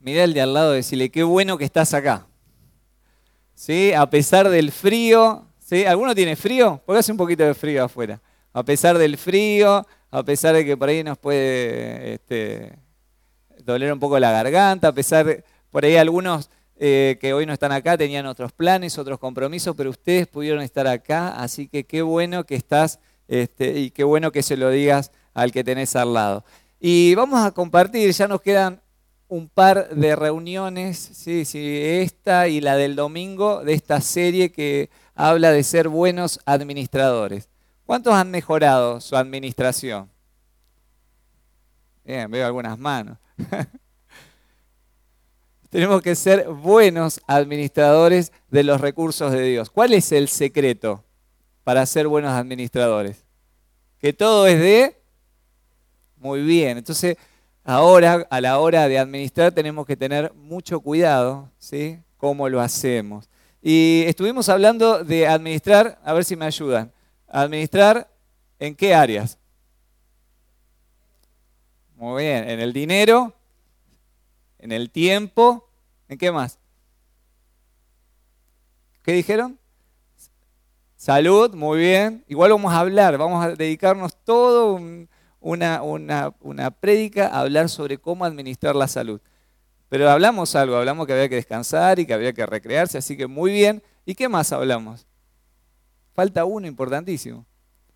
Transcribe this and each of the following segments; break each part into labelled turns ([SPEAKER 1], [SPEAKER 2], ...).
[SPEAKER 1] Mirá al de al lado y decirle, qué bueno que estás acá. ¿Sí? A pesar del frío, ¿sí? ¿Alguno tiene frío? Porque hace un poquito de frío afuera. A pesar del frío, a pesar de que por ahí nos puede doler un poco la garganta, a pesar de, por ahí algunos que hoy no están acá tenían otros planes, otros compromisos, pero ustedes pudieron estar acá, así que qué bueno que estás y qué bueno que se lo digas al que tenés al lado. Y vamos a compartir, ya nos quedan un par de reuniones, sí, sí, esta y la del domingo, de esta serie que habla de ser buenos administradores. ¿Cuántos han mejorado su administración? Bien, veo algunas manos. Tenemos que ser buenos administradores de los recursos de Dios. ¿Cuál es el secreto para ser buenos administradores? Que todo es de muy bien. Entonces, ahora, a la hora de administrar, tenemos que tener mucho cuidado, ¿sí? Cómo lo hacemos. Y estuvimos hablando de administrar, a ver si me ayudan. ¿Administrar en qué áreas? Muy bien, en el dinero, en el tiempo, ¿en qué más? ¿Qué dijeron? Salud, muy bien. Igual vamos a hablar, vamos a dedicarnos todo una prédica a hablar sobre cómo administrar la salud. Pero hablamos algo, hablamos que había que descansar y que había que recrearse, así que muy bien. ¿Y qué más hablamos? Falta uno importantísimo.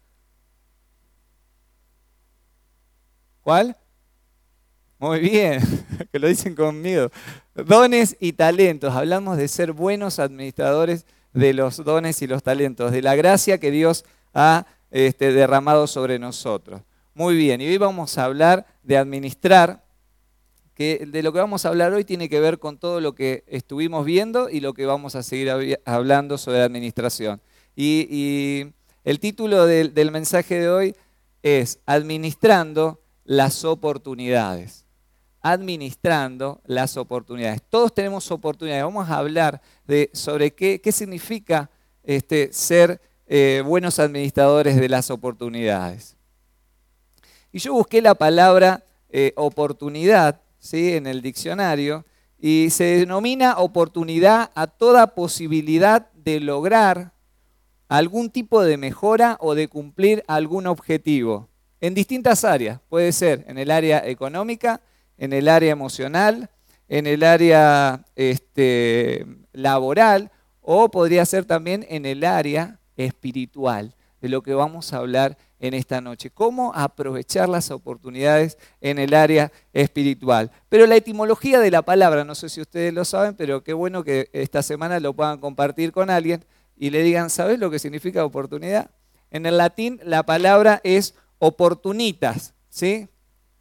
[SPEAKER 1] ¿Cuál? Muy bien, que lo dicen conmigo. Dones y talentos. Hablamos de ser buenos administradores de los dones y los talentos, de la gracia que Dios ha derramado sobre nosotros. Muy bien, y hoy vamos a hablar de administrar, que de lo que vamos a hablar hoy tiene que ver con todo lo que estuvimos viendo y lo que vamos a seguir hablando sobre administración. Y el título del mensaje de hoy es Administrando las oportunidades. Administrando las oportunidades. Todos tenemos oportunidades. Vamos a hablar sobre qué significa ser buenos administradores de las oportunidades. Y yo busqué la palabra oportunidad, ¿sí? En el diccionario y se denomina oportunidad a toda posibilidad de lograr algún tipo de mejora o de cumplir algún objetivo en distintas áreas. Puede ser en el área económica, en el área emocional, en el área laboral o podría ser también en el área espiritual, de lo que vamos a hablar en esta noche. Cómo aprovechar las oportunidades en el área espiritual. Pero la etimología de la palabra, no sé si ustedes lo saben, pero qué bueno que esta semana lo puedan compartir con alguien y le digan, ¿sabes lo que significa oportunidad? En el latín la palabra es opportunitas, ¿sí?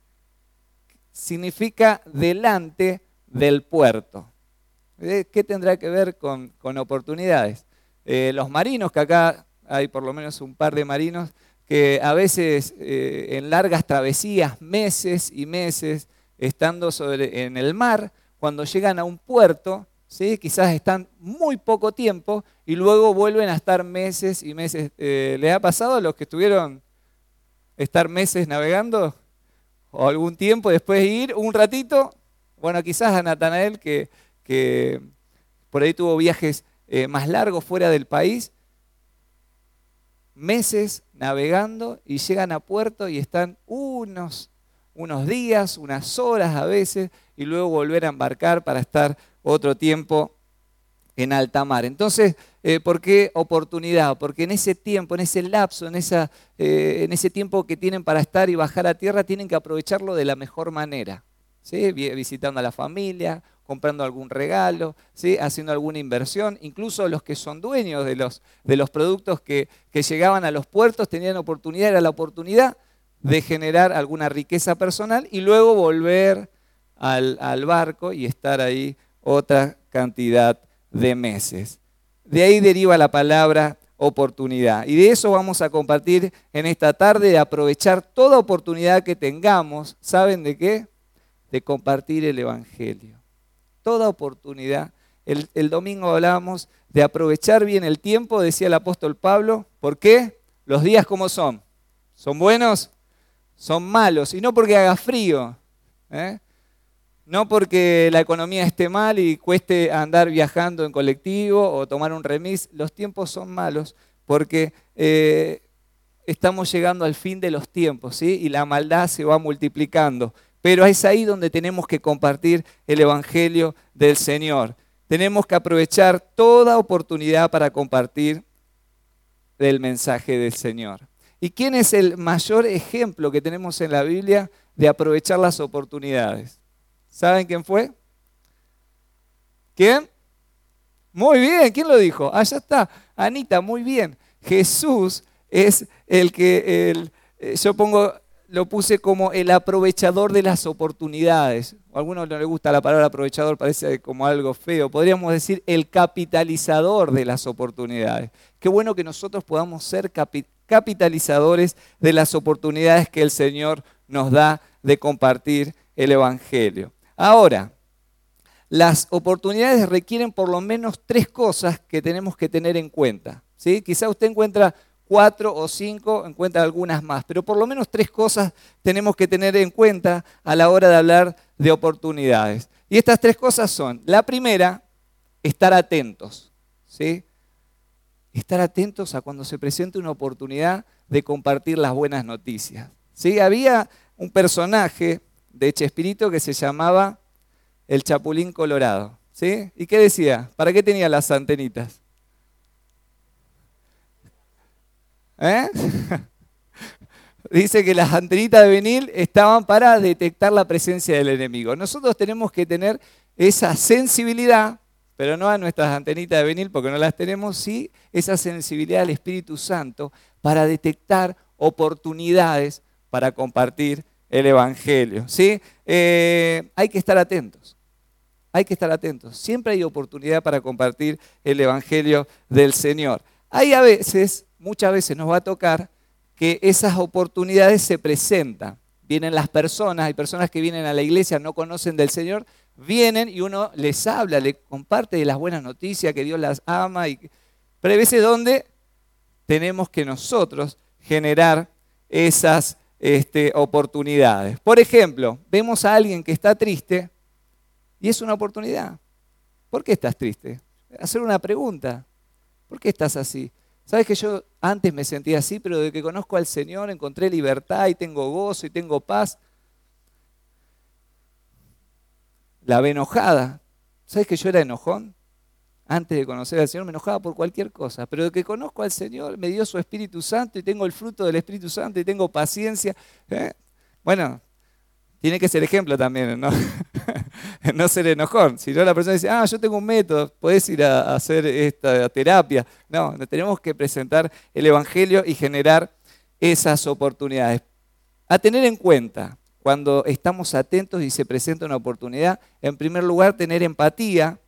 [SPEAKER 1] Significa delante del puerto. ¿Qué tendrá que ver con oportunidades? Los marinos, que acá hay por lo menos un par de marinos, que a veces en largas travesías, meses y meses, estando en el mar, cuando llegan a un puerto, ¿sí? Quizás están muy poco tiempo y luego vuelven a estar meses y meses. ¿Les ha pasado a los que estuvieron estar meses navegando? O algún tiempo después de ir, un ratito. Bueno, quizás a Natanael, que por ahí tuvo viajes más largos fuera del país, meses navegando y llegan a puerto y están unos días, unas horas a veces, y luego volver a embarcar para estar otro tiempo en alta mar. Entonces, ¿por qué oportunidad? Porque en ese tiempo, en ese lapso, en ese tiempo que tienen para estar y bajar a tierra, tienen que aprovecharlo de la mejor manera, ¿sí? Visitando a la familia, comprando algún regalo, ¿sí? Haciendo alguna inversión. Incluso los que son dueños de los productos que llegaban a los puertos tenían oportunidad, era la oportunidad de generar alguna riqueza personal y luego volver al barco y estar ahí otra cantidad de meses. De ahí deriva la palabra oportunidad. Y de eso vamos a compartir en esta tarde, de aprovechar toda oportunidad que tengamos. ¿Saben de qué? De compartir el Evangelio. Toda oportunidad. El domingo hablábamos de aprovechar bien el tiempo, decía el apóstol Pablo. ¿Por qué? Los días ¿cómo son? ¿Son buenos? Son malos. Y no porque haga frío, No porque la economía esté mal y cueste andar viajando en colectivo o tomar un remis. Los tiempos son malos porque estamos llegando al fin de los tiempos, ¿sí? Y la maldad se va multiplicando. Pero es ahí donde tenemos que compartir el Evangelio del Señor. Tenemos que aprovechar toda oportunidad para compartir el mensaje del Señor. ¿Y quién es el mayor ejemplo que tenemos en la Biblia de aprovechar las oportunidades? ¿Saben quién fue? ¿Quién? Muy bien, ¿quién lo dijo? Allá está, Anita, muy bien. Jesús es el que, lo puse como el aprovechador de las oportunidades. A algunos no les gusta la palabra aprovechador, parece como algo feo. Podríamos decir el capitalizador de las oportunidades. Qué bueno que nosotros podamos ser capitalizadores de las oportunidades que el Señor nos da de compartir el Evangelio. Ahora, las oportunidades requieren por lo menos 3 cosas que tenemos que tener en cuenta, ¿sí? Quizá usted encuentra 4 o 5, encuentra algunas más, pero por lo menos 3 cosas tenemos que tener en cuenta a la hora de hablar de oportunidades. Y estas 3 cosas son, la primera, estar atentos, ¿sí? Estar atentos a cuando se presente una oportunidad de compartir las buenas noticias, ¿sí? Había un personaje de Chespirito que se llamaba el Chapulín Colorado, ¿sí? ¿Y qué decía? ¿Para qué tenía las antenitas? ¿Eh? Dice que las antenitas de vinil estaban para detectar la presencia del enemigo. Nosotros tenemos que tener esa sensibilidad, pero no a nuestras antenitas de vinil porque no las tenemos, sí esa sensibilidad al Espíritu Santo para detectar oportunidades para compartir el Evangelio, ¿sí? Hay que estar atentos. Hay que estar atentos. Siempre hay oportunidad para compartir el Evangelio del Señor. Hay a veces, muchas veces nos va a tocar que esas oportunidades se presentan. Vienen las personas, hay personas que vienen a la iglesia, no conocen del Señor, vienen y uno les habla, les comparte de las buenas noticias, que Dios las ama. Pero hay veces donde tenemos que nosotros generar esas oportunidades. Por ejemplo, vemos a alguien que está triste y es una oportunidad. ¿Por qué estás triste? Hacer una pregunta. ¿Por qué estás así? Sabes que yo antes me sentía así, pero desde que conozco al Señor encontré libertad y tengo gozo y tengo paz. La ve enojada. ¿Sabes que yo era enojón? Antes de conocer al Señor me enojaba por cualquier cosa, pero desde que conozco al Señor me dio su Espíritu Santo y tengo el fruto del Espíritu Santo y tengo paciencia. Bueno, tiene que ser ejemplo también, ¿no? No ser enojón. Si no, la persona dice, yo tengo un método, podés ir a hacer esta terapia. No, tenemos que presentar el Evangelio y generar esas oportunidades. A tener en cuenta, cuando estamos atentos y se presenta una oportunidad, en primer lugar, tener empatía,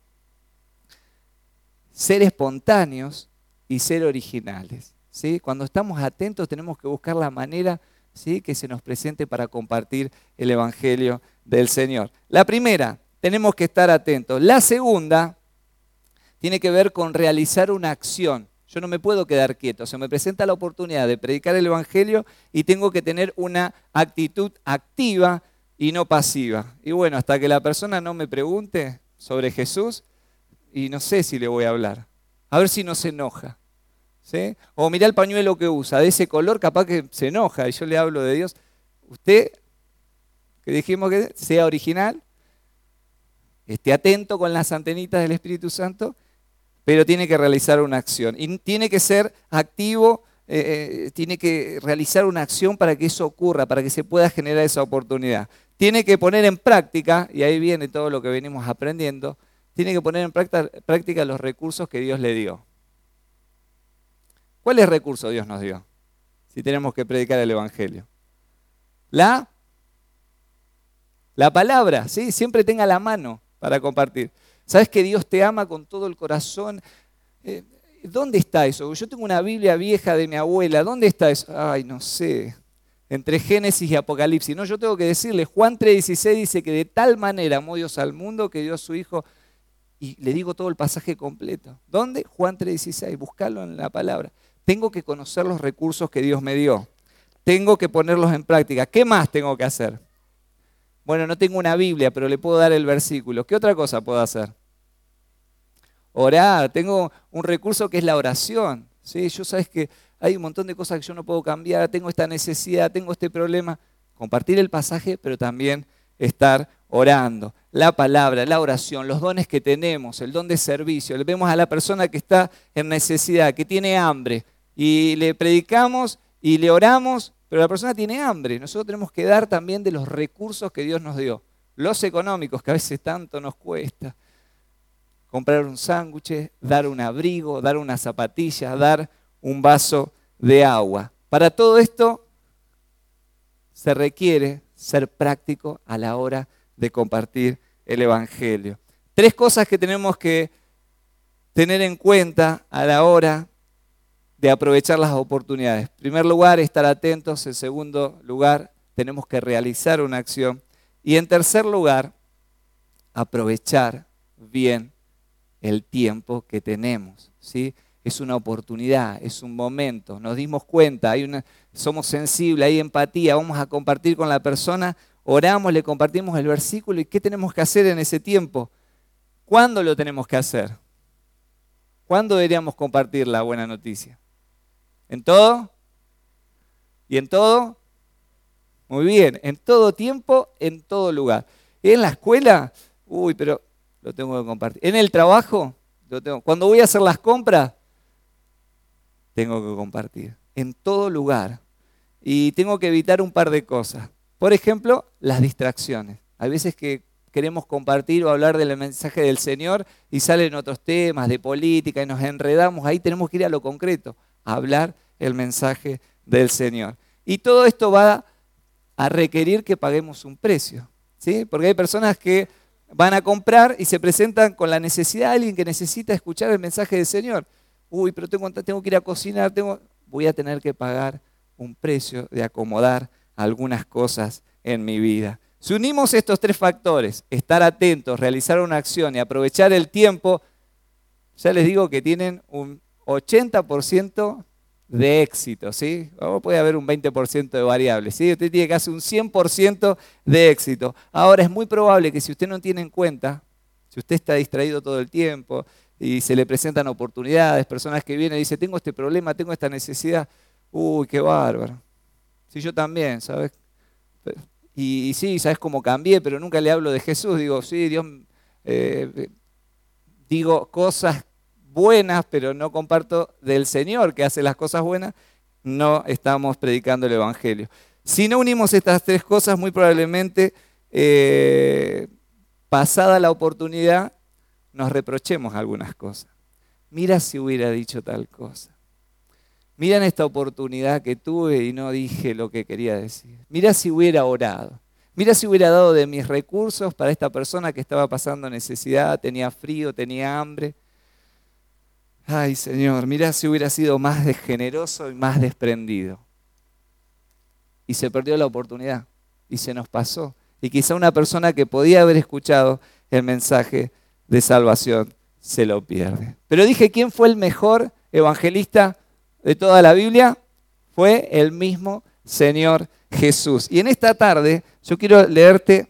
[SPEAKER 1] ser espontáneos y ser originales, ¿sí? Cuando estamos atentos tenemos que buscar la manera, ¿sí?, que se nos presente para compartir el Evangelio del Señor. La primera, tenemos que estar atentos. La segunda tiene que ver con realizar una acción. Yo no me puedo quedar quieto. Se me presenta la oportunidad de predicar el Evangelio y tengo que tener una actitud activa y no pasiva. Y bueno, hasta que la persona no me pregunte sobre Jesús, y no sé si le voy a hablar. A ver si no se enoja, ¿sí? O mirá el pañuelo que usa, de ese color capaz que se enoja y yo le hablo de Dios. Usted, que dijimos que sea original, esté atento con las antenitas del Espíritu Santo, pero tiene que realizar una acción. Y tiene que ser activo, tiene que realizar una acción para que eso ocurra, para que se pueda generar esa oportunidad. Tiene que poner en práctica, y ahí viene todo lo que venimos aprendiendo, tiene que poner en práctica los recursos que Dios le dio. ¿Cuáles recursos Dios nos dio? Si tenemos que predicar el Evangelio. La palabra, ¿sí? Siempre tenga la mano para compartir. ¿Sabes que Dios te ama con todo el corazón? ¿Dónde está eso? Yo tengo una Biblia vieja de mi abuela. ¿Dónde está eso? Ay, no sé. Entre Génesis y Apocalipsis. No, yo tengo que decirle, Juan 3:16 dice que de tal manera amó Dios al mundo que dio a su Hijo. Y le digo todo el pasaje completo. ¿Dónde? Juan 3:16. Buscarlo en la palabra. Tengo que conocer los recursos que Dios me dio. Tengo que ponerlos en práctica. ¿Qué más tengo que hacer? Bueno, no tengo una Biblia, pero le puedo dar el versículo. ¿Qué otra cosa puedo hacer? Orar. Tengo un recurso que es la oración. ¿Sí? Yo sabes que hay un montón de cosas que yo no puedo cambiar, tengo esta necesidad, tengo este problema. Compartir el pasaje, pero también estar orando. La palabra, la oración, los dones que tenemos, el don de servicio. Le vemos a la persona que está en necesidad, que tiene hambre, y le predicamos y le oramos, pero la persona tiene hambre. Nosotros tenemos que dar también de los recursos que Dios nos dio. Los económicos, que a veces tanto nos cuesta. Comprar un sándwich, dar un abrigo, dar unas zapatillas, dar un vaso de agua. Para todo esto se requiere ser práctico a la hora de compartir el Evangelio. 3 cosas que tenemos que tener en cuenta a la hora de aprovechar las oportunidades. En primer lugar, estar atentos. En segundo lugar, tenemos que realizar una acción. Y en tercer lugar, aprovechar bien el tiempo que tenemos, ¿sí? Es una oportunidad, es un momento, nos dimos cuenta, somos sensibles, hay empatía, vamos a compartir con la persona, oramos, le compartimos el versículo y ¿qué tenemos que hacer en ese tiempo? ¿Cuándo lo tenemos que hacer? ¿Cuándo deberíamos compartir la buena noticia? ¿En todo? ¿Y en todo? Muy bien, en todo tiempo, en todo lugar. En la escuela, pero lo tengo que compartir. En el trabajo, cuando voy a hacer las compras, tengo que compartir. En todo lugar. Y tengo que evitar un par de cosas. Por ejemplo, las distracciones. Hay veces que queremos compartir o hablar del mensaje del Señor y salen otros temas de política y nos enredamos. Ahí tenemos que ir a lo concreto, a hablar el mensaje del Señor. Y todo esto va a requerir que paguemos un precio, ¿sí? Porque hay personas que van a comprar y se presentan con la necesidad de alguien que necesita escuchar el mensaje del Señor. Pero tengo que ir a cocinar, voy a tener que pagar un precio de acomodar algunas cosas en mi vida. Si unimos estos 3 factores, estar atentos, realizar una acción y aprovechar el tiempo, ya les digo que tienen un 80% de éxito, ¿sí? O puede haber un 20% de variables, ¿sí? Usted tiene casi un 100% de éxito. Ahora, es muy probable que si usted no tiene en cuenta, si usted está distraído todo el tiempo y se le presentan oportunidades, personas que vienen y dicen, tengo este problema, tengo esta necesidad, qué bárbaro. Sí, yo también, ¿sabes? Y sí, ¿sabes cómo cambié? Pero nunca le hablo de Jesús. Digo, sí, Dios, digo cosas buenas, pero no comparto del Señor que hace las cosas buenas, no estamos predicando el Evangelio. Si no unimos estas 3 cosas, muy probablemente, pasada la oportunidad, nos reprochemos algunas cosas. Mira si hubiera dicho tal cosa. Mira en esta oportunidad que tuve y no dije lo que quería decir. Mira si hubiera orado. Mira si hubiera dado de mis recursos para esta persona que estaba pasando necesidad, tenía frío, tenía hambre. Ay, Señor, mira si hubiera sido más generoso y más desprendido. Y se perdió la oportunidad y se nos pasó. Y quizá una persona que podía haber escuchado el mensaje de salvación se lo pierde. Pero dije, ¿quién fue el mejor evangelista de toda la Biblia? Fue el mismo Señor Jesús. Y en esta tarde yo quiero leerte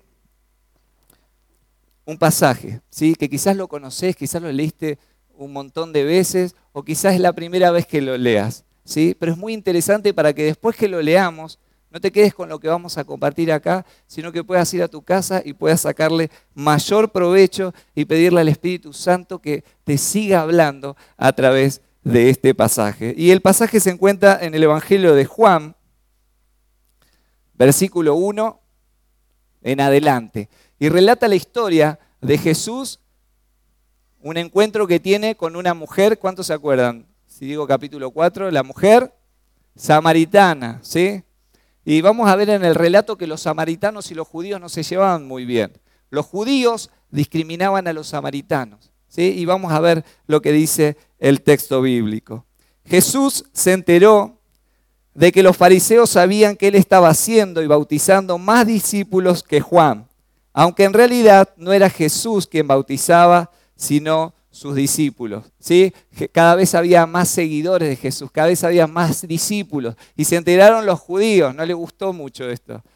[SPEAKER 1] un pasaje, ¿sí? Que quizás lo conocés, quizás lo leíste un montón de veces o quizás es la primera vez que lo leas, ¿sí? Pero es muy interesante para que después que lo leamos no te quedes con lo que vamos a compartir acá, sino que puedas ir a tu casa y puedas sacarle mayor provecho y pedirle al Espíritu Santo que te siga hablando a través de este pasaje. Y el pasaje se encuentra en el Evangelio de Juan, versículo 1 en adelante. Y relata la historia de Jesús, un encuentro que tiene con una mujer, ¿cuántos se acuerdan? Si digo capítulo 4, la mujer samaritana, ¿sí? Y vamos a ver en el relato que los samaritanos y los judíos no se llevaban muy bien. Los judíos discriminaban a los samaritanos, ¿sí? Y vamos a ver lo que dice el texto bíblico. Jesús se enteró de que los fariseos sabían que él estaba haciendo y bautizando más discípulos que Juan, aunque en realidad no era Jesús quien bautizaba, sino sus discípulos, ¿sí? Cada vez había más seguidores de Jesús, cada vez había más discípulos. Y se enteraron los judíos, no les gustó mucho esto.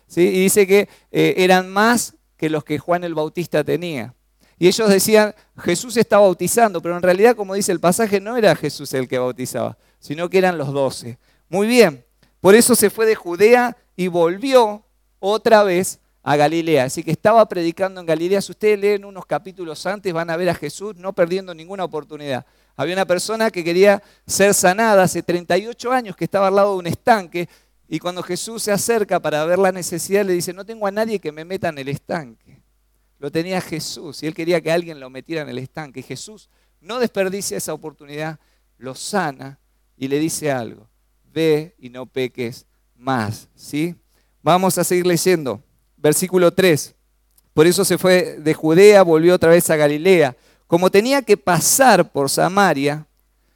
[SPEAKER 1] ¿sí? Y dice que eran más que los que Juan el Bautista tenía. Y ellos decían, Jesús está bautizando, pero en realidad, como dice el pasaje, no era Jesús el que bautizaba, sino que eran los 12. Muy bien, por eso se fue de Judea y volvió otra vez a Galilea. Así que estaba predicando en Galilea. Si ustedes leen unos capítulos antes, van a ver a Jesús no perdiendo ninguna oportunidad. Había una persona que quería ser sanada hace 38 años, que estaba al lado de un estanque, y cuando Jesús se acerca para ver la necesidad, le dice, no tengo a nadie que me meta en el estanque. Lo tenía Jesús, y él quería que alguien lo metiera en el estanque. Y Jesús no desperdicia esa oportunidad, lo sana y le dice algo: ve y no peques más, ¿sí? Vamos a seguir leyendo. Versículo 3. Por eso se fue de Judea, volvió otra vez a Galilea. Como tenía que pasar por Samaria,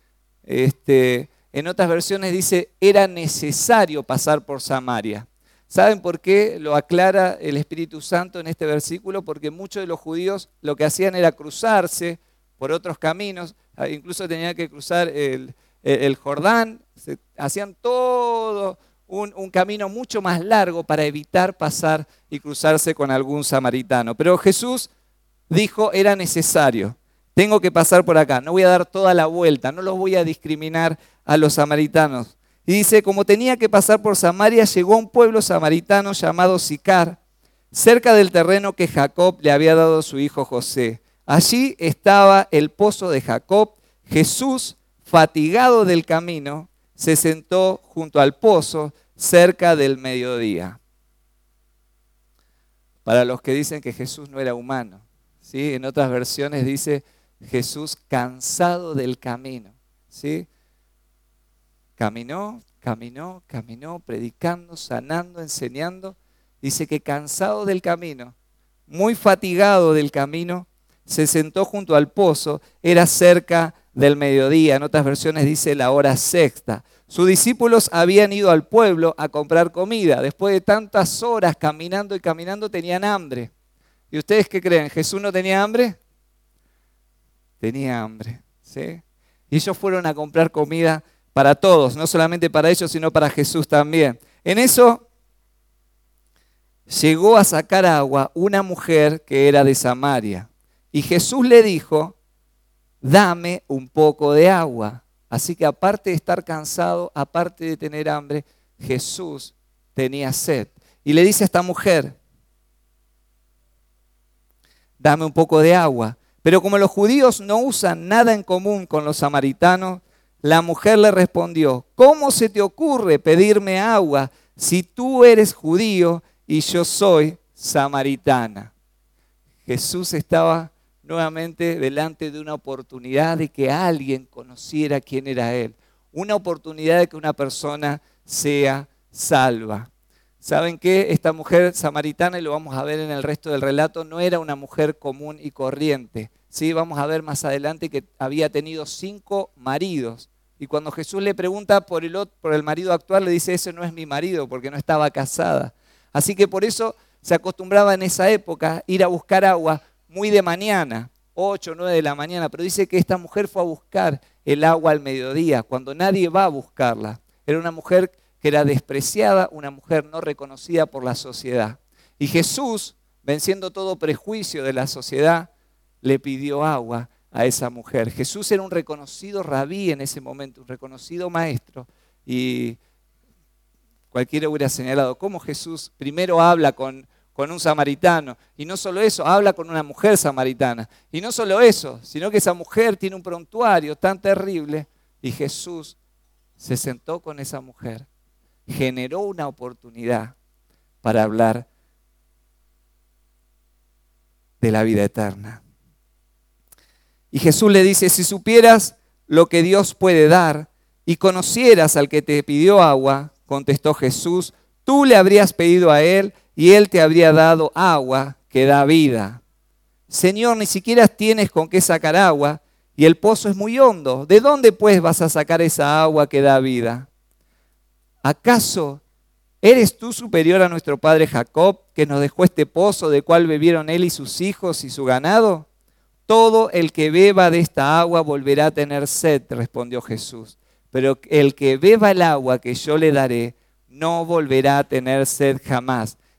[SPEAKER 1] en otras versiones dice, era necesario pasar por Samaria. ¿Saben por qué lo aclara el Espíritu Santo en este versículo? Porque muchos de los judíos lo que hacían era cruzarse por otros caminos, incluso tenían que cruzar el Jordán, hacían todo un camino mucho más largo para evitar pasar y cruzarse con algún samaritano. Pero Jesús dijo, era necesario, tengo que pasar por acá, no voy a dar toda la vuelta, no los voy a discriminar a los samaritanos. Y dice, como tenía que pasar por Samaria, llegó a un pueblo samaritano llamado Sicar, cerca del terreno que Jacob le había dado a su hijo José. Allí estaba el pozo de Jacob. Jesús, fatigado del camino, se sentó junto al pozo cerca del mediodía. Para los que dicen que Jesús no era humano, ¿sí? En otras versiones dice Jesús cansado del camino, ¿sí? Caminó, predicando, sanando, enseñando. Dice que cansado del camino, muy fatigado del camino, se sentó junto al pozo, era cerca del mediodía. En otras versiones dice la hora sexta. Sus discípulos habían ido al pueblo a comprar comida. Después de tantas horas caminando y caminando, tenían hambre. ¿Y ustedes qué creen? ¿Jesús no tenía hambre? Tenía hambre, ¿sí? Y ellos fueron a comprar comida para todos, no solamente para ellos, sino para Jesús también. En eso llegó a sacar agua una mujer que era de Samaria. Y Jesús le dijo, dame un poco de agua. Así que aparte de estar cansado, aparte de tener hambre, Jesús tenía sed. Y le dice a esta mujer, dame un poco de agua. Pero como los judíos no usan nada en común con los samaritanos, la mujer le respondió, ¿cómo se te ocurre pedirme agua si tú eres judío y yo soy samaritana? Jesús estaba nuevamente delante de una oportunidad de que alguien conociera quién era Él. Una oportunidad de que una persona sea salva. ¿Saben qué? Esta mujer samaritana, y lo vamos a ver en el resto del relato, no era una mujer común y corriente. ¿Sí? Vamos a ver más adelante que había tenido 5 maridos. Y cuando Jesús le pregunta por el marido actual, le dice, ese no es mi marido, porque no estaba casada. Así que por eso se acostumbraba en esa época ir a buscar agua muy de mañana, 8 o 9 de la mañana. Pero dice que esta mujer fue a buscar el agua al mediodía, cuando nadie va a buscarla. Era una mujer que era despreciada, una mujer no reconocida por la sociedad. Y Jesús, venciendo todo prejuicio de la sociedad, le pidió agua a esa mujer. Jesús era un reconocido rabí en ese momento, un reconocido maestro. Y cualquiera hubiera señalado cómo Jesús primero habla con un samaritano. Y no solo eso, habla con una mujer samaritana. Y no solo eso, sino que esa mujer tiene un prontuario tan terrible. Y Jesús se sentó con esa mujer. Generó una oportunidad para hablar de la vida eterna. Y Jesús le dice, si supieras lo que Dios puede dar y conocieras al que te pidió agua, contestó Jesús, tú le habrías pedido a él y él te habría dado agua que da vida. Señor, ni siquiera tienes con qué sacar agua y el pozo es muy hondo. ¿De dónde pues vas a sacar esa agua que da vida? ¿Acaso eres tú superior a nuestro padre Jacob, que nos dejó este pozo del cual bebieron él y sus hijos y su ganado? Todo el que beba de esta agua volverá a tener sed, respondió Jesús. Pero el que beba el agua que yo le daré, no volverá a tener sed jamás,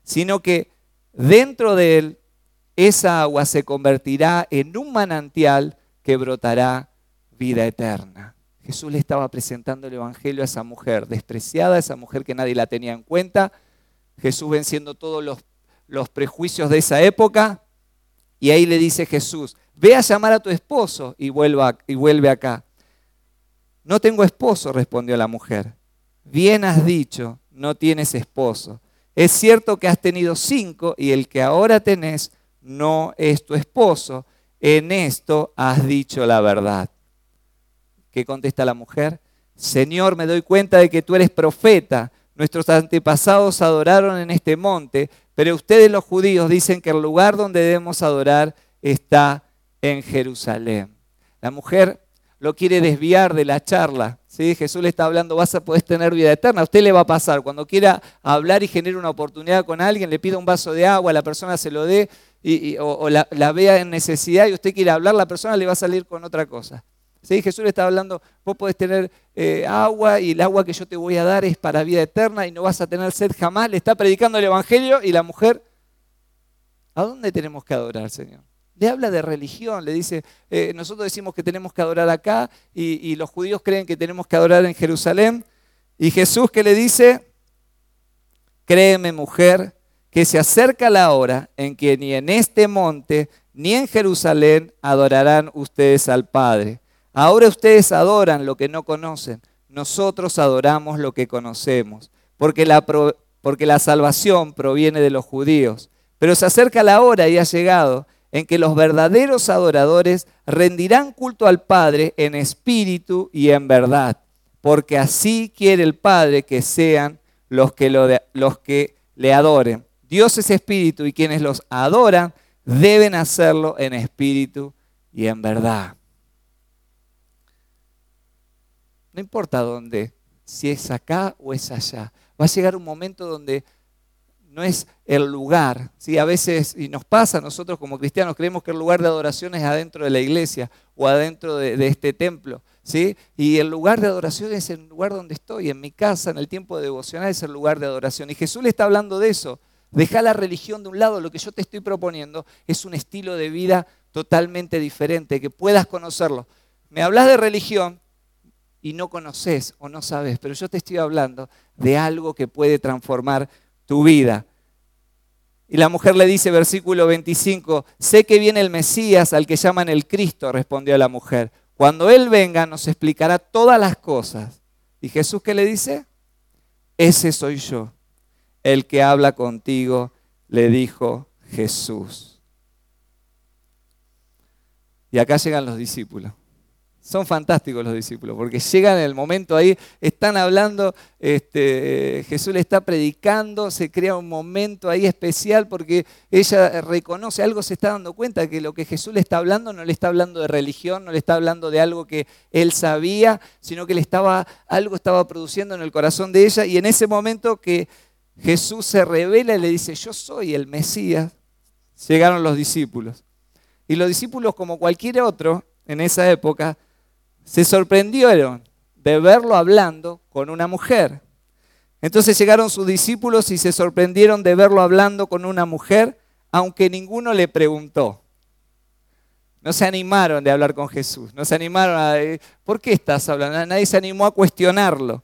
[SPEAKER 1] sino que dentro de él esa agua se convertirá en un manantial que brotará vida eterna. Jesús le estaba presentando el evangelio a esa mujer despreciada, a esa mujer que nadie la tenía en cuenta. Jesús venciendo todos los prejuicios de esa época. Y ahí le dice Jesús, ve a llamar a tu esposo y vuelve acá. No tengo esposo, respondió la mujer. Bien has dicho, no tienes esposo. Es cierto que has tenido 5 y el que ahora tenés no es tu esposo. En esto has dicho la verdad. ¿Qué contesta la mujer? Señor, me doy cuenta de que tú eres profeta. Nuestros antepasados adoraron en este monte, pero ustedes los judíos dicen que el lugar donde debemos adorar está en Jerusalén. La mujer lo quiere desviar de la charla, ¿sí? Jesús le está hablando, vas a poder tener vida eterna. A usted le va a pasar, cuando quiera hablar y genere una oportunidad con alguien, le pida un vaso de agua, la persona se lo dé o la vea en necesidad y usted quiere hablar, la persona le va a salir con otra cosa. ¿Sí? Jesús le está hablando, vos podés tener agua y el agua que yo te voy a dar es para vida eterna y no vas a tener sed jamás. Le está predicando el evangelio y la mujer, ¿a dónde tenemos que adorar, Señor? Le habla de religión, le dice, nosotros decimos que tenemos que adorar acá y los judíos creen que tenemos que adorar en Jerusalén. Y Jesús, ¿qué le dice? Créeme, mujer, que se acerca la hora en que ni en este monte ni en Jerusalén adorarán ustedes al Padre. Ahora ustedes adoran lo que no conocen, nosotros adoramos lo que conocemos, porque la salvación proviene de los judíos. Pero se acerca la hora y ha llegado en que los verdaderos adoradores rendirán culto al Padre en espíritu y en verdad, porque así quiere el Padre que sean los que le adoren. Dios es espíritu y quienes los adoran deben hacerlo en espíritu y en verdad. No importa dónde, si es acá o es allá. Va a llegar un momento donde no es el lugar. ¿Sí? A veces, y nos pasa, nosotros como cristianos creemos que el lugar de adoración es adentro de la iglesia o adentro de este templo. ¿Sí? Y el lugar de adoración es el lugar donde estoy, en mi casa, en el tiempo de devocional es el lugar de adoración. Y Jesús le está hablando de eso. Deja la religión de un lado, lo que yo te estoy proponiendo es un estilo de vida totalmente diferente, que puedas conocerlo. Me hablas de religión y no conoces o no sabes, pero yo te estoy hablando de algo que puede transformar tu vida. Y la mujer le dice, versículo 25, sé que viene el Mesías al que llaman el Cristo, respondió la mujer. Cuando Él venga nos explicará todas las cosas. ¿Y Jesús qué le dice? Ese soy yo, el que habla contigo, le dijo Jesús. Y acá llegan los discípulos. Son fantásticos los discípulos, porque llegan en el momento ahí, están hablando, Jesús le está predicando, se crea un momento ahí especial porque ella reconoce, algo se está dando cuenta, que lo que Jesús le está hablando no le está hablando de religión, no le está hablando de algo que él sabía, sino que algo estaba produciendo en el corazón de ella, y en ese momento que Jesús se revela y le dice, yo soy el Mesías, llegaron los discípulos. Y los discípulos, como cualquier otro en esa época, se sorprendieron de verlo hablando con una mujer. Entonces llegaron sus discípulos y se sorprendieron de verlo hablando con una mujer, aunque ninguno le preguntó. No se animaron de hablar con Jesús, no se animaron a decir, ¿por qué estás hablando? Nadie se animó a cuestionarlo.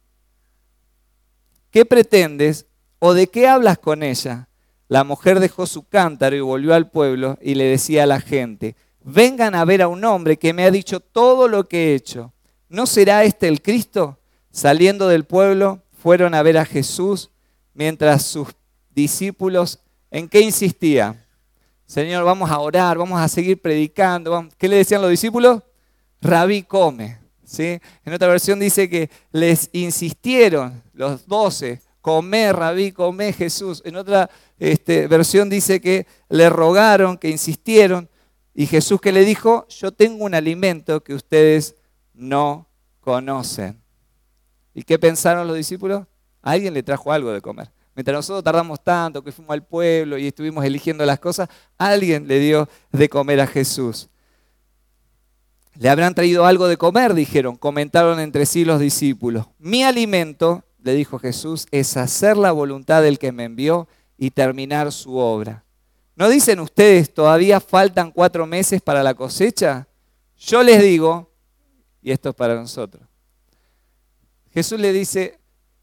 [SPEAKER 1] ¿Qué pretendes o de qué hablas con ella? La mujer dejó su cántaro y volvió al pueblo y le decía a la gente, vengan a ver a un hombre que me ha dicho todo lo que he hecho. ¿No será este el Cristo? Saliendo del pueblo, fueron a ver a Jesús, mientras sus discípulos, ¿en qué insistía? Señor, vamos a orar, vamos a seguir predicando. ¿Qué le decían los discípulos? Rabí, come. ¿Sí? En otra versión dice que les insistieron los 12, comé, Rabí, comé, Jesús. En otra versión dice que le rogaron, que insistieron. Y Jesús que le dijo, yo tengo un alimento que ustedes no conocen. ¿Y qué pensaron los discípulos? Alguien le trajo algo de comer. Mientras nosotros tardamos tanto, que fuimos al pueblo y estuvimos eligiendo las cosas, alguien le dio de comer a Jesús. Le habrán traído algo de comer, dijeron, comentaron entre sí los discípulos. Mi alimento, le dijo Jesús, es hacer la voluntad del que me envió y terminar su obra. ¿No dicen ustedes todavía faltan 4 meses para la cosecha? Yo les digo, y esto es para nosotros, Jesús le dice,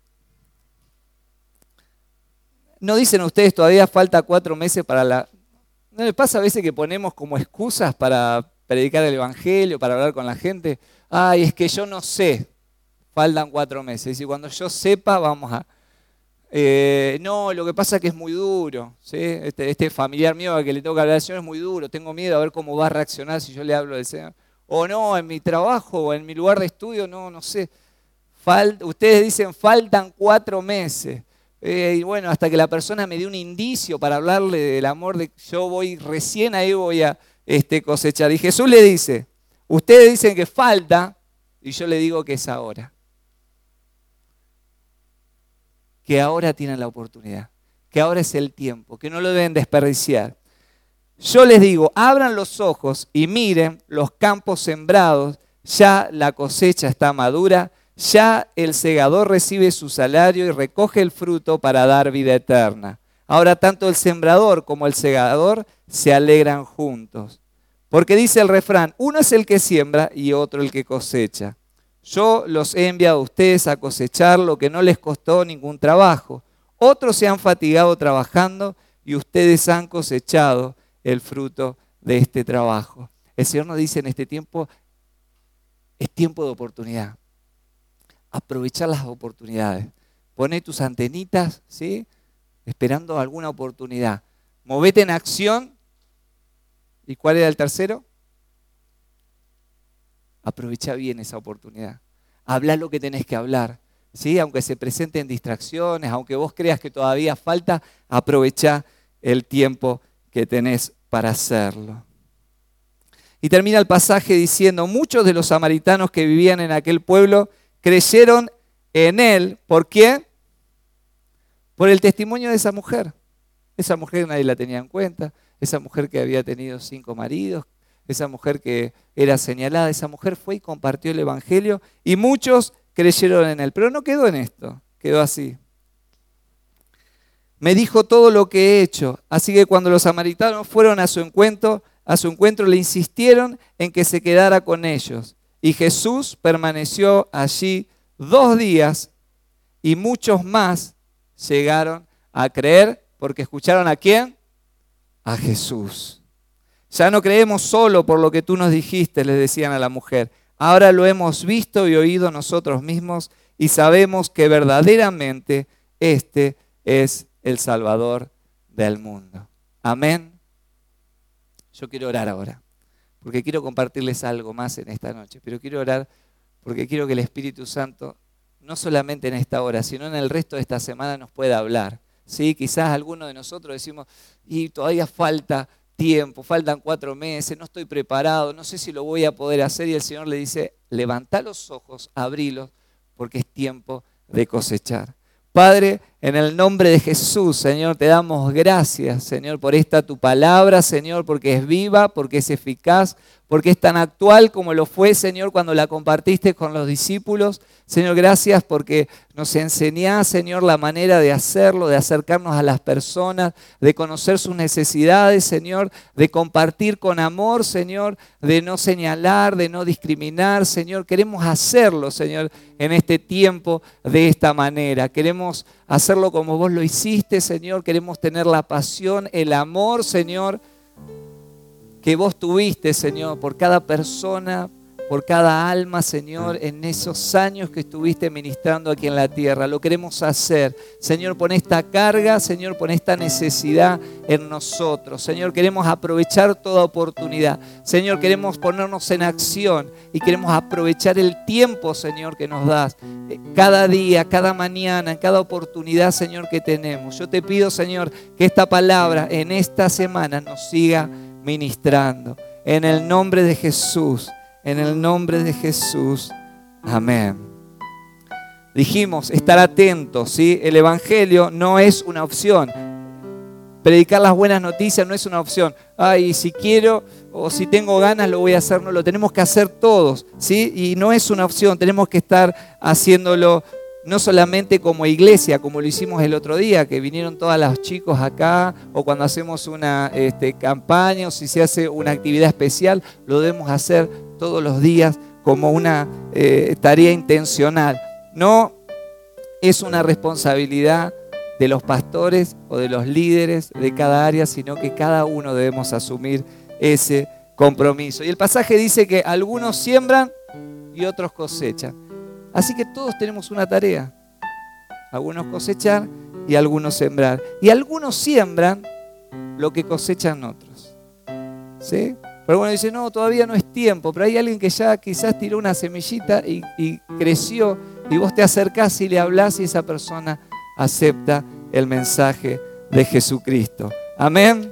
[SPEAKER 1] ¿no dicen ustedes todavía falta 4 meses para la... ¿No les pasa a veces que ponemos como excusas para predicar el evangelio, para hablar con la gente? Ay, es que yo no sé, faltan 4 meses. Y cuando yo sepa, vamos a... no, lo que pasa es que es muy duro, ¿sí? Este familiar mío al que le tengo que hablar al Señor es muy duro, tengo miedo a ver cómo va a reaccionar si yo le hablo del Señor. O no, en mi trabajo o en mi lugar de estudio, no sé. Ustedes dicen, faltan 4 meses. Y bueno, hasta que la persona me dé un indicio para hablarle del amor, recién ahí voy a cosechar. Y Jesús le dice, ustedes dicen que falta, y yo le digo que es ahora. Que ahora tienen la oportunidad, que ahora es el tiempo, que no lo deben desperdiciar. Yo les digo, abran los ojos y miren los campos sembrados, ya la cosecha está madura, ya el segador recibe su salario y recoge el fruto para dar vida eterna. Ahora tanto el sembrador como el segador se alegran juntos. Porque dice el refrán, uno es el que siembra y otro el que cosecha. Yo los he enviado a ustedes a cosechar lo que no les costó ningún trabajo. Otros se han fatigado trabajando y ustedes han cosechado el fruto de este trabajo. El Señor nos dice en este tiempo, es tiempo de oportunidad. Aprovechar las oportunidades. Poné tus antenitas, ¿sí? Esperando alguna oportunidad. Movete en acción. ¿Y cuál era el tercero? Aprovecha bien esa oportunidad. Habla lo que tenés que hablar, ¿sí? Aunque se presenten distracciones, aunque vos creas que todavía falta, aprovecha el tiempo que tenés para hacerlo. Y termina el pasaje diciendo, muchos de los samaritanos que vivían en aquel pueblo creyeron en él. ¿Por qué? Por el testimonio de esa mujer. Esa mujer nadie la tenía en cuenta. Esa mujer que había tenido 5 maridos. Esa mujer que era señalada. Esa mujer fue y compartió el evangelio. Y muchos creyeron en él. Pero no quedó en esto. Quedó así. Me dijo todo lo que he hecho. Así que cuando los samaritanos fueron a su encuentro le insistieron en que se quedara con ellos. Y Jesús permaneció allí 2 días y muchos más llegaron a creer porque escucharon ¿a quién? A Jesús. Ya no creemos solo por lo que tú nos dijiste, les decían a la mujer. Ahora lo hemos visto y oído nosotros mismos y sabemos que verdaderamente este es el Salvador del mundo. Amén. Yo quiero orar ahora. Porque quiero compartirles algo más en esta noche, pero quiero orar porque quiero que el Espíritu Santo, no solamente en esta hora, sino en el resto de esta semana nos pueda hablar. ¿Sí? Quizás algunos de nosotros decimos, y todavía falta tiempo, faltan 4 meses, no estoy preparado, no sé si lo voy a poder hacer, y el Señor le dice, levanta los ojos, abrilos, porque es tiempo de cosechar. Padre, en el nombre de Jesús, Señor, te damos gracias, Señor, por esta tu palabra, Señor, porque es viva, porque es eficaz, porque es tan actual como lo fue, Señor, cuando la compartiste con los discípulos. Señor, gracias porque nos enseñás, Señor, la manera de hacerlo, de acercarnos a las personas, de conocer sus necesidades, Señor, de compartir con amor, Señor, de no señalar, de no discriminar, Señor. Queremos hacerlo, Señor, en este tiempo de esta manera. Queremos hacerlo como vos lo hiciste, Señor. Queremos tener la pasión, el amor, Señor, que vos tuviste, Señor, por cada persona, por cada alma, Señor, en esos años que estuviste ministrando aquí en la tierra. Lo queremos hacer. Señor, pon esta carga, Señor, pon esta necesidad en nosotros. Señor, queremos aprovechar toda oportunidad. Señor, queremos ponernos en acción y queremos aprovechar el tiempo, Señor, que nos das. Cada día, cada mañana, en cada oportunidad, Señor, que tenemos. Yo te pido, Señor, que esta palabra en esta semana nos siga ministrando. En el nombre de Jesús. En el nombre de Jesús. Amén. Dijimos, estar atentos, ¿sí? El evangelio no es una opción. Predicar las buenas noticias no es una opción. Ay, si quiero o si tengo ganas lo voy a hacer. No, lo tenemos que hacer todos, ¿sí? Y no es una opción. Tenemos que estar haciéndolo no solamente como iglesia, como lo hicimos el otro día, que vinieron todos los chicos acá, o cuando hacemos una campaña, o si se hace una actividad especial, lo debemos hacer todos los días como una tarea intencional. No es una responsabilidad de los pastores o de los líderes de cada área, sino que cada uno debemos asumir ese compromiso. Y el pasaje dice que algunos siembran y otros cosechan. Así que todos tenemos una tarea. Algunos cosechar y algunos sembrar. Y algunos siembran lo que cosechan otros. ¿Sí? Pero bueno, dice, no, todavía no es tiempo. Pero hay alguien que ya quizás tiró una semillita y creció. Y vos te acercás y le hablás y esa persona acepta el mensaje de Jesucristo. Amén.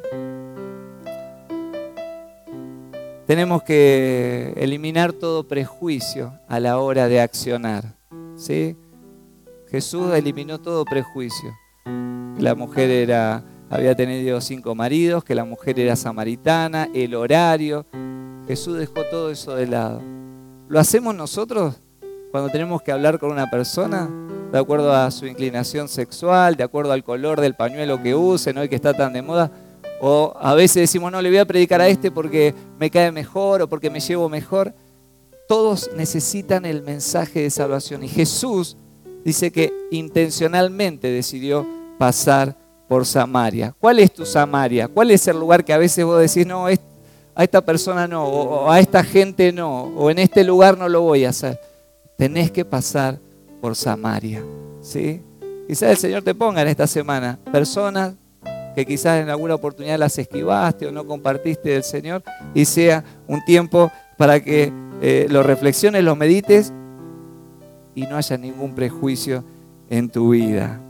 [SPEAKER 1] Tenemos que eliminar todo prejuicio a la hora de accionar. ¿Sí? Jesús eliminó todo prejuicio. La mujer había tenido 5 maridos, que la mujer era samaritana, el horario. Jesús dejó todo eso de lado. ¿Lo hacemos nosotros cuando tenemos que hablar con una persona? De acuerdo a su inclinación sexual, de acuerdo al color del pañuelo que use, ¿no? Y que está tan de moda. O a veces decimos, no, le voy a predicar a este porque me cae mejor o porque me llevo mejor. Todos necesitan el mensaje de salvación. Y Jesús dice que intencionalmente decidió pasar por Samaria. ¿Cuál es tu Samaria? ¿Cuál es el lugar que a veces vos decís, no, a esta persona no, o a esta gente no, o en este lugar no lo voy a hacer? Tenés que pasar por Samaria, ¿sí? Quizás el Señor te ponga en esta semana personas que quizás en alguna oportunidad las esquivaste o no compartiste del Señor, y sea un tiempo para que lo reflexiones, lo medites y no haya ningún prejuicio en tu vida.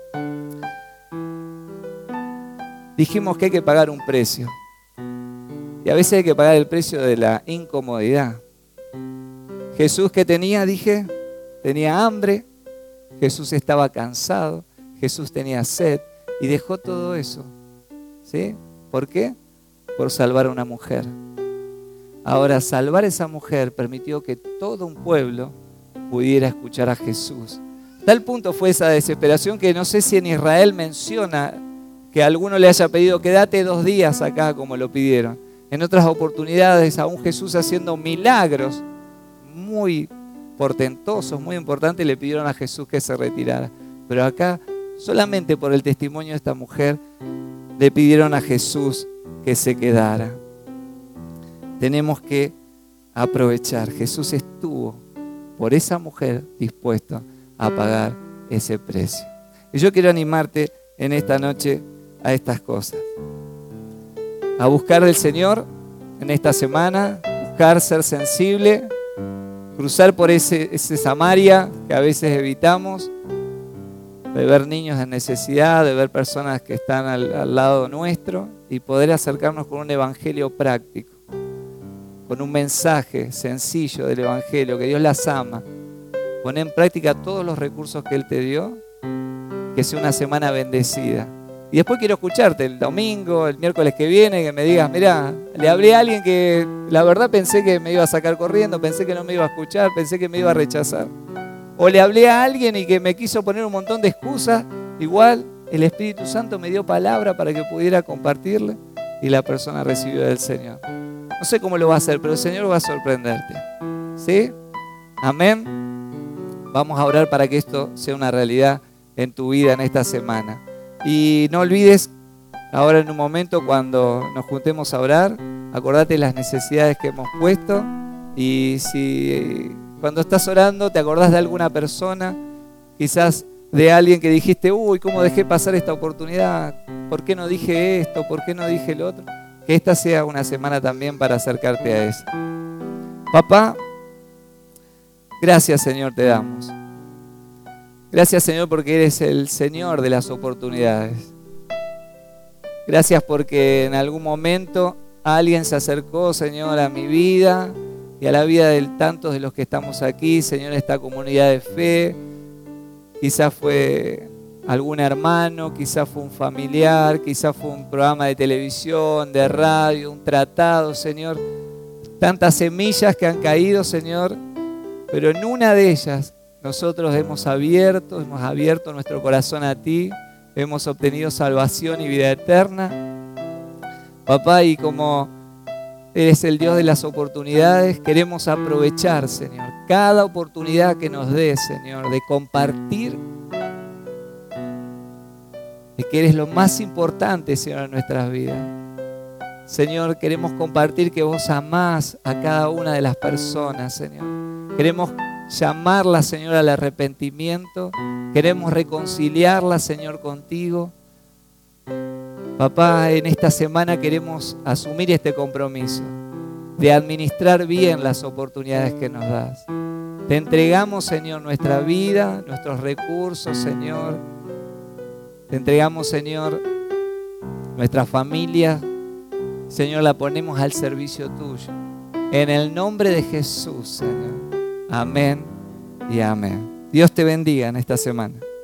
[SPEAKER 1] Dijimos que hay que pagar un precio, y a veces hay que pagar el precio de la incomodidad. Jesús, ¿qué tenía? Dije, tenía hambre, Jesús estaba cansado, Jesús tenía sed y dejó todo eso. ¿Sí? ¿Por qué? Por salvar a una mujer. Ahora, salvar a esa mujer permitió que todo un pueblo pudiera escuchar a Jesús. Tal punto fue esa desesperación que no sé si en Israel menciona que a alguno le haya pedido quédate 2 días acá como lo pidieron. En otras oportunidades aún Jesús haciendo milagros muy portentosos, muy importantes, le pidieron a Jesús que se retirara. Pero acá, solamente por el testimonio de esta mujer, le pidieron a Jesús que se quedara. Tenemos que aprovechar. Jesús estuvo por esa mujer dispuesto a pagar ese precio. Y yo quiero animarte en esta noche a estas cosas. A buscar del Señor en esta semana, buscar ser sensible, cruzar por ese Samaria que a veces evitamos, de ver niños en necesidad, de ver personas que están al lado nuestro y poder acercarnos con un evangelio práctico, con un mensaje sencillo del evangelio, que Dios las ama. Poner en práctica todos los recursos que Él te dio, que sea una semana bendecida. Y después quiero escucharte el domingo, el miércoles que viene, que me digas, mirá, le hablé a alguien que la verdad pensé que me iba a sacar corriendo, pensé que no me iba a escuchar, pensé que me iba a rechazar. O le hablé a alguien y que me quiso poner un montón de excusas, igual el Espíritu Santo me dio palabra para que pudiera compartirle y la persona recibió del Señor. No sé cómo lo va a hacer, pero el Señor va a sorprenderte. ¿Sí? Amén. Vamos a orar para que esto sea una realidad en tu vida en esta semana. Y no olvides, ahora en un momento cuando nos juntemos a orar, acordate las necesidades que hemos puesto, y si cuando estás orando te acordás de alguna persona, quizás de alguien que dijiste, uy, ¿cómo dejé pasar esta oportunidad? ¿Por qué no dije esto? ¿Por qué no dije lo otro? Que esta sea una semana también para acercarte a eso. Papá, gracias Señor te damos. Gracias Señor porque eres el Señor de las oportunidades. Gracias porque en algún momento alguien se acercó, Señor, a mi vida y a la vida de tantos de los que estamos aquí, Señor, esta comunidad de fe. Quizás fue algún hermano, quizás fue un familiar, quizás fue un programa de televisión, de radio, un tratado, Señor. Tantas semillas que han caído, Señor, pero en una de ellas nosotros hemos abierto nuestro corazón a ti, hemos obtenido salvación y vida eterna. Papá, y como eres el Dios de las oportunidades, queremos aprovechar, Señor, cada oportunidad que nos des, Señor, de compartir, de que eres lo más importante, Señor, en nuestras vidas. Señor, queremos compartir que vos amás a cada una de las personas, Señor. Queremos llamarlas, Señor, al arrepentimiento. Queremos reconciliarlas, Señor, contigo. Papá, en esta semana queremos asumir este compromiso de administrar bien las oportunidades que nos das. Te entregamos, Señor, nuestra vida, nuestros recursos, Señor. Te entregamos, Señor, nuestra familia. Señor, la ponemos al servicio tuyo. En el nombre de Jesús, Señor. Amén y amén. Dios te bendiga en esta semana.